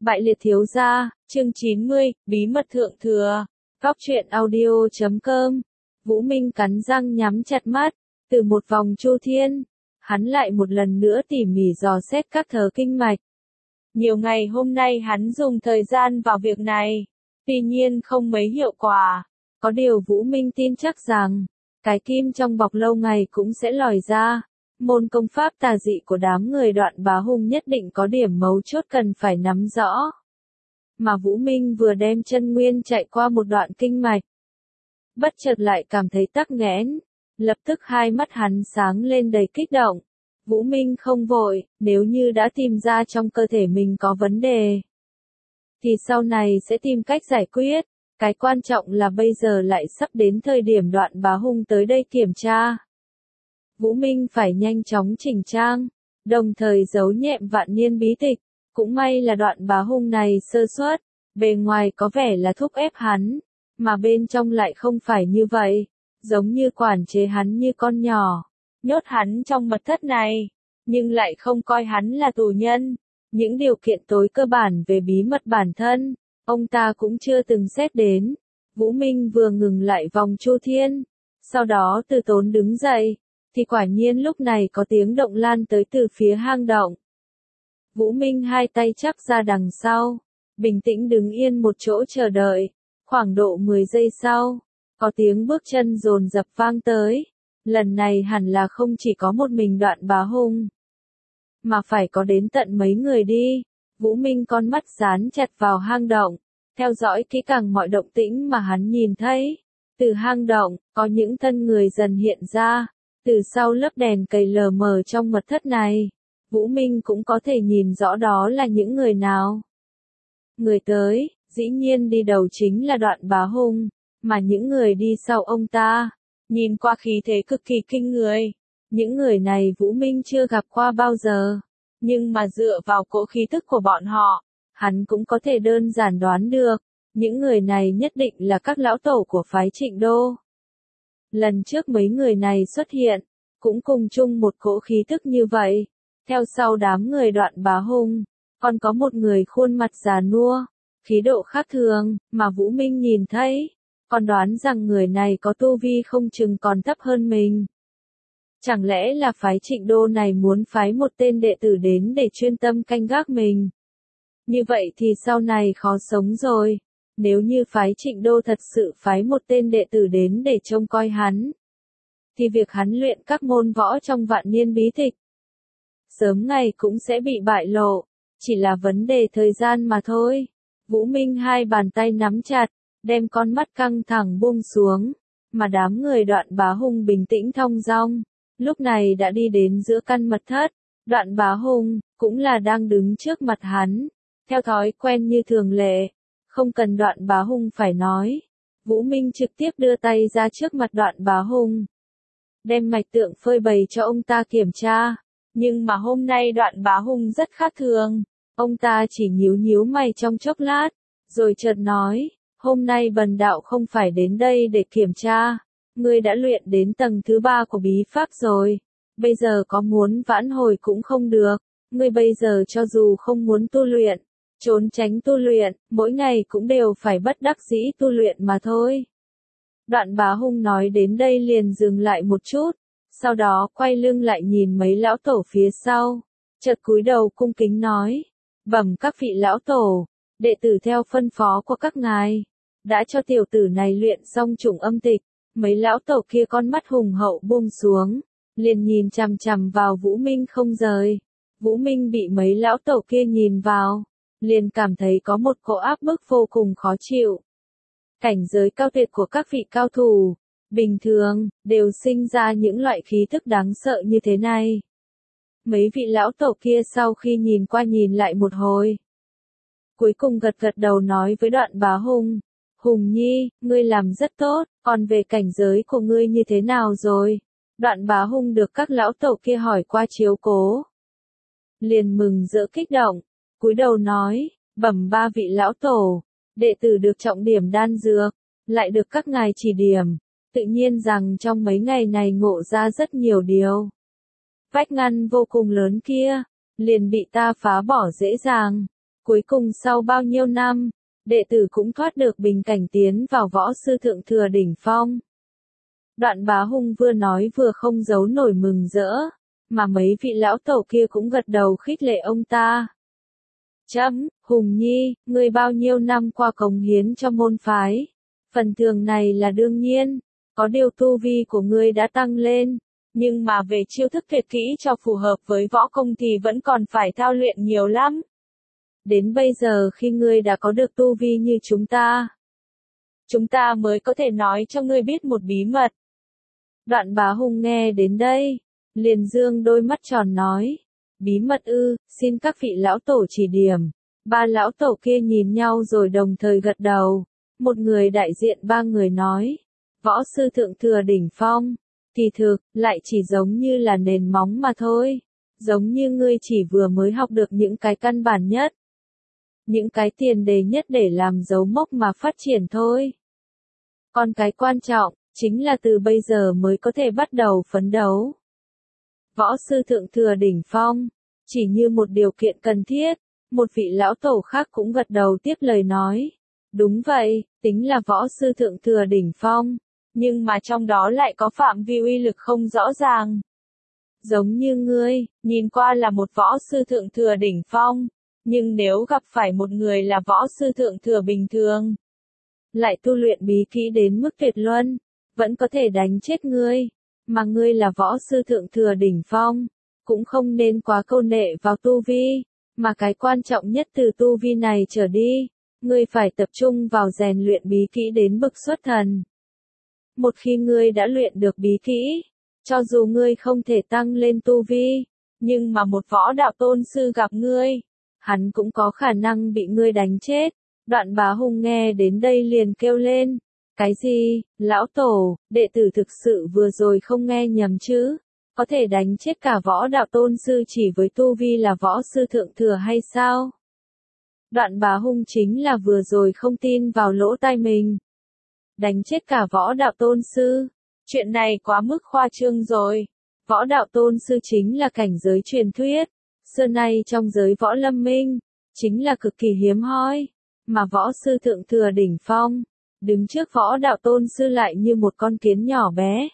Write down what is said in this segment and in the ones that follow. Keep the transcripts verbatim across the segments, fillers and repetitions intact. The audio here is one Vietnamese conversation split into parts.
Bại liệt thiếu gia, chương chín mươi, bí mật thượng thừa. Góc truyện audio chấm com. Vũ Minh cắn răng nhắm chặt mắt, từ một vòng chu thiên, hắn lại một lần nữa tỉ mỉ dò xét các thớ kinh mạch. Nhiều ngày hôm nay hắn dùng thời gian vào việc này, tuy nhiên không mấy hiệu quả. Có điều Vũ Minh tin chắc rằng, cái kim trong bọc lâu ngày cũng sẽ lòi ra. Môn công pháp tà dị của đám người Đoạn Bá Hung nhất định có điểm mấu chốt cần phải nắm rõ. Mà Vũ Minh vừa đem chân nguyên chạy qua một đoạn kinh mạch, bất chợt lại cảm thấy tắc nghẽn, lập tức hai mắt hắn sáng lên đầy kích động. Vũ Minh không vội, nếu như đã tìm ra trong cơ thể mình có vấn đề, thì sau này sẽ tìm cách giải quyết. Cái quan trọng là bây giờ lại sắp đến thời điểm Đoạn Bá Hung tới đây kiểm tra. Vũ Minh phải nhanh chóng chỉnh trang, đồng thời giấu nhẹm vạn niên bí tịch. Cũng may là Đoạn Bá Hung này sơ suất, bề ngoài có vẻ là thúc ép hắn, mà bên trong lại không phải như vậy, giống như quản chế hắn như con nhỏ, nhốt hắn trong mật thất này, nhưng lại không coi hắn là tù nhân. Những điều kiện tối cơ bản về bí mật bản thân, ông ta cũng chưa từng xét đến. Vũ Minh vừa ngừng lại vòng chu thiên, sau đó từ tốn đứng dậy, thì quả nhiên lúc này có tiếng động lan tới từ phía hang động. Vũ Minh hai tay chắp ra đằng sau, bình tĩnh đứng yên một chỗ chờ đợi. Khoảng độ mười giây sau, có tiếng bước chân dồn dập vang tới. Lần này hẳn là không chỉ có một mình Đoạn Bá Hung, mà phải có đến tận mấy người đi. Vũ Minh con mắt dán chặt vào hang động, theo dõi kỹ càng mọi động tĩnh mà hắn nhìn thấy. Từ hang động, có những thân người dần hiện ra, từ sau lớp đèn cầy lờ mờ trong mật thất này. Vũ Minh cũng có thể nhìn rõ đó là những người nào. Người tới, dĩ nhiên đi đầu chính là Đoạn Bá Hung, mà những người đi sau ông ta, nhìn qua khí thế cực kỳ kinh người. Những người này Vũ Minh chưa gặp qua bao giờ, nhưng mà dựa vào cỗ khí tức của bọn họ, hắn cũng có thể đơn giản đoán được, những người này nhất định là các lão tổ của phái Trịnh Đô. Lần trước mấy người này xuất hiện, cũng cùng chung một cỗ khí tức như vậy. Theo sau đám người Đoạn Bá Hung, còn có một người khuôn mặt già nua, khí độ khác thường, mà Vũ Minh nhìn thấy, còn đoán rằng người này có tu vi không chừng còn thấp hơn mình. Chẳng lẽ là phái Trịnh Đô này muốn phái một tên đệ tử đến để chuyên tâm canh gác mình? Như vậy thì sau này khó sống rồi, nếu như phái Trịnh Đô thật sự phái một tên đệ tử đến để trông coi hắn, thì việc hắn luyện các môn võ trong vạn niên bí tịch, sớm ngày cũng sẽ bị bại lộ, chỉ là vấn đề thời gian mà thôi. Vũ Minh hai bàn tay nắm chặt, đem con mắt căng thẳng buông xuống, mà đám người Đoạn Bá Hung bình tĩnh thong dong, lúc này đã đi đến giữa căn mật thất. Đoạn Bá Hung cũng là đang đứng trước mặt hắn, theo thói quen như thường lệ, không cần Đoạn Bá Hung phải nói, Vũ Minh trực tiếp đưa tay ra trước mặt Đoạn Bá Hung, đem mạch tượng phơi bày cho ông ta kiểm tra. Nhưng mà hôm nay Đoạn Bá Hung rất khác thường, ông ta chỉ nhíu nhíu mày trong chốc lát, rồi chợt nói, hôm nay bần đạo không phải đến đây để kiểm tra, ngươi đã luyện đến tầng thứ ba của bí pháp rồi, bây giờ có muốn vãn hồi cũng không được, ngươi bây giờ cho dù không muốn tu luyện, trốn tránh tu luyện, mỗi ngày cũng đều phải bất đắc dĩ tu luyện mà thôi. Đoạn Bá Hung nói đến đây liền dừng lại một chút, sau đó quay lưng lại nhìn mấy lão tổ phía sau, chợt cúi đầu cung kính nói, bẩm các vị lão tổ, đệ tử theo phân phó của các ngài, đã cho tiểu tử này luyện xong trùng âm tịch. Mấy lão tổ kia con mắt hùng hậu buông xuống, liền nhìn chằm chằm vào Vũ Minh không rời. Vũ Minh bị mấy lão tổ kia nhìn vào, liền cảm thấy có một cỗ áp bức vô cùng khó chịu. Cảnh giới cao tuyệt của các vị cao thủ, bình thường, đều sinh ra những loại khí thức đáng sợ như thế này. Mấy vị lão tổ kia sau khi nhìn qua nhìn lại một hồi, cuối cùng gật gật đầu nói với Đoạn Bá Hung, Hùng Nhi, ngươi làm rất tốt, còn về cảnh giới của ngươi như thế nào rồi? Đoạn Bá Hung được các lão tổ kia hỏi qua chiếu cố, liền mừng rỡ kích động, cúi đầu nói, bẩm ba vị lão tổ, đệ tử được trọng điểm đan dược, lại được các ngài chỉ điểm, tự nhiên rằng trong mấy ngày này ngộ ra rất nhiều điều. Vách ngăn vô cùng lớn kia, liền bị ta phá bỏ dễ dàng, Cuối cùng sau bao nhiêu năm, đệ tử cũng thoát được bình cảnh tiến vào võ sư thượng thừa đỉnh phong. Đoạn Bá Hung vừa nói vừa không giấu nổi mừng rỡ, mà mấy vị lão tổ kia cũng gật đầu khích lệ ông ta. Chấm, Hùng Nhi, ngươi bao nhiêu năm qua cống hiến cho môn phái. Phần thưởng này là đương nhiên, có điều tu vi của ngươi đã tăng lên, nhưng mà về chiêu thức tuyệt kỹ cho phù hợp với võ công thì vẫn còn phải thao luyện nhiều lắm. Đến bây giờ khi ngươi đã có được tu vi như chúng ta, chúng ta mới có thể nói cho ngươi biết một bí mật. Đoạn Bá Hung nghe đến đây, liền dương đôi mắt tròn nói, bí mật ư, xin các vị lão tổ chỉ điểm. Ba lão tổ kia nhìn nhau rồi đồng thời gật đầu, một người đại diện ba người nói, võ sư thượng thừa đỉnh phong, kỳ thực, lại chỉ giống như là nền móng mà thôi, giống như ngươi chỉ vừa mới học được những cái căn bản nhất, những cái tiền đề nhất để làm dấu mốc mà phát triển thôi. Còn cái quan trọng, chính là từ bây giờ mới có thể bắt đầu phấn đấu. Võ sư thượng thừa đỉnh phong, chỉ như một điều kiện cần thiết, một vị lão tổ khác cũng gật đầu tiếp lời nói. Đúng vậy, tính là võ sư thượng thừa đỉnh phong, nhưng mà trong đó lại có phạm vi uy lực không rõ ràng. Giống như ngươi, nhìn qua là một võ sư thượng thừa đỉnh phong, nhưng nếu gặp phải một người là võ sư thượng thừa bình thường, lại tu luyện bí kỹ đến mức tuyệt luân, vẫn có thể đánh chết ngươi, mà ngươi là võ sư thượng thừa đỉnh phong, cũng không nên quá câu nệ vào tu vi, mà cái quan trọng nhất từ tu vi này trở đi, ngươi phải tập trung vào rèn luyện bí kỹ đến bậc xuất thần. Một khi ngươi đã luyện được bí kỹ, cho dù ngươi không thể tăng lên tu vi, nhưng mà một võ đạo tôn sư gặp ngươi, hắn cũng có khả năng bị ngươi đánh chết. Đoạn Bá Hung nghe đến đây liền kêu lên, cái gì, lão tổ, đệ tử thực sự vừa rồi không nghe nhầm chứ, có thể đánh chết cả võ đạo tôn sư chỉ với tu vi là võ sư thượng thừa hay sao? Đoạn Bá Hung chính là vừa rồi không tin vào lỗ tai mình. Đánh chết cả võ đạo tôn sư, chuyện này quá mức khoa trương rồi. Võ đạo tôn sư chính là cảnh giới truyền thuyết, xưa nay trong giới võ lâm minh, chính là cực kỳ hiếm hoi, mà võ sư thượng thừa đỉnh phong, đứng trước võ đạo tôn sư lại như một con kiến nhỏ bé.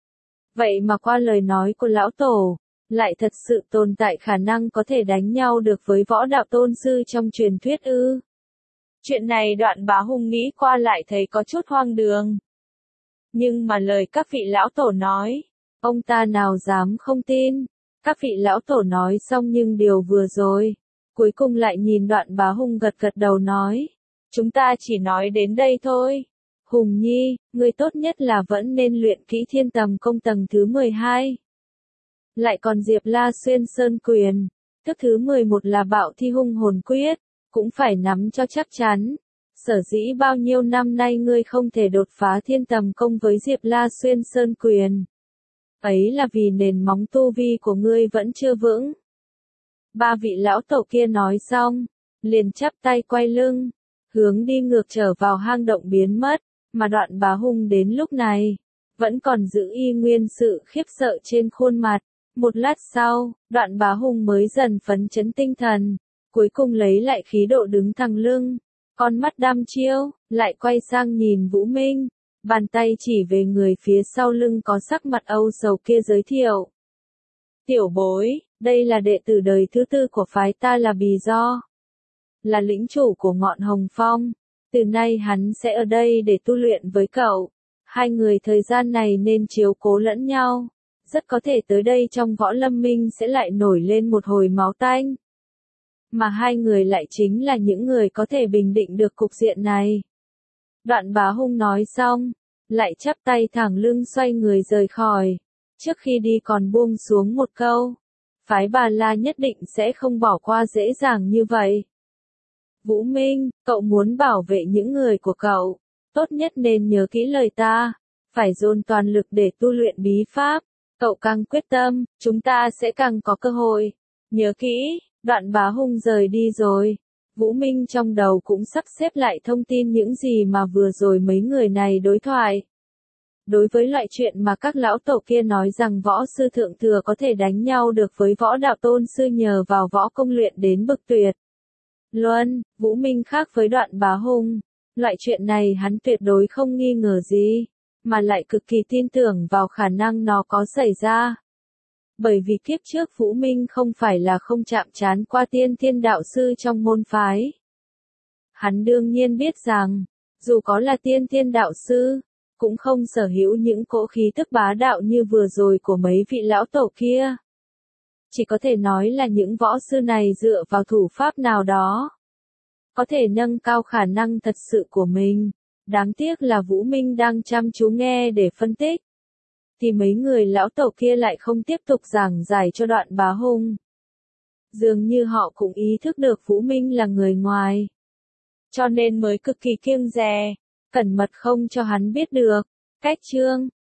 Vậy mà qua lời nói của lão tổ, lại thật sự tồn tại khả năng có thể đánh nhau được với võ đạo tôn sư trong truyền thuyết ư. Chuyện này Đoạn Bá Hung nghĩ qua lại thấy có chút hoang đường. Nhưng mà lời các vị lão tổ nói, ông ta nào dám không tin. Các vị lão tổ nói xong nhưng điều vừa rồi, cuối cùng lại nhìn Đoạn Bá Hung gật gật đầu nói, chúng ta chỉ nói đến đây thôi. Hùng Nhi, ngươi tốt nhất là vẫn nên luyện kỹ Thiên Tầm Công tầng thứ mười hai. Lại còn Diệp La Xuyên Sơn Quyền, thức thứ mười một là Bạo Thi Hung Hồn Quyết, cũng phải nắm cho chắc chắn. Sở dĩ bao nhiêu năm nay ngươi không thể đột phá Thiên Tầm Công với Diệp La Xuyên Sơn Quyền, ấy là vì nền móng tu vi của ngươi vẫn chưa vững. Ba vị lão tổ kia nói xong, liền chắp tay quay lưng, hướng đi ngược trở vào hang động biến mất, mà Đoạn Bá Hung đến lúc này, vẫn còn giữ y nguyên sự khiếp sợ trên khuôn mặt. Một lát sau, Đoạn Bá Hung mới dần phấn chấn tinh thần, cuối cùng lấy lại khí độ đứng thẳng lưng, con mắt đăm chiêu, lại quay sang nhìn Vũ Minh, bàn tay chỉ về người phía sau lưng có sắc mặt âu sầu kia giới thiệu. Tiểu bối, đây là đệ tử đời thứ tư của phái ta là Bì Do, là lĩnh chủ của ngọn Hồng Phong, từ nay hắn sẽ ở đây để tu luyện với cậu, hai người thời gian này nên chiếu cố lẫn nhau, rất có thể tới đây trong võ lâm minh sẽ lại nổi lên một hồi máu tanh. Mà hai người lại chính là những người có thể bình định được cục diện này. Đoạn Bá Hung nói xong, lại chắp tay thẳng lưng xoay người rời khỏi, trước khi đi còn buông xuống một câu, phái Bà La nhất định sẽ không bỏ qua dễ dàng như vậy. Vũ Minh, cậu muốn bảo vệ những người của cậu, tốt nhất nên nhớ kỹ lời ta, phải dồn toàn lực để tu luyện bí pháp, cậu càng quyết tâm, chúng ta sẽ càng có cơ hội. Nhớ kỹ. Đoạn Bá Hung rời đi rồi, Vũ Minh trong đầu cũng sắp xếp lại thông tin những gì mà vừa rồi mấy người này đối thoại. Đối với loại chuyện mà các lão tổ kia nói rằng võ sư thượng thừa có thể đánh nhau được với võ đạo tôn sư nhờ vào võ công luyện đến bậc tuyệt, Luân, Vũ Minh khác với Đoạn Bá Hùng. Loại chuyện này hắn tuyệt đối không nghi ngờ gì, mà lại cực kỳ tin tưởng vào khả năng nó có xảy ra. Bởi vì kiếp trước Vũ Minh không phải là không chạm trán qua tiên thiên đạo sư trong môn phái. Hắn đương nhiên biết rằng, dù có là tiên thiên đạo sư, cũng không sở hữu những cỗ khí tức bá đạo như vừa rồi của mấy vị lão tổ kia. Chỉ có thể nói là những võ sư này dựa vào thủ pháp nào đó, có thể nâng cao khả năng thật sự của mình. Đáng tiếc là Vũ Minh đang chăm chú nghe để phân tích, thì mấy người lão tổ kia lại không tiếp tục giảng giải cho Đoạn Bá Hùng. Dường như họ cũng ý thức được Vũ Minh là người ngoài, cho nên mới cực kỳ kiêng dè, cẩn mật không cho hắn biết được. Cách chương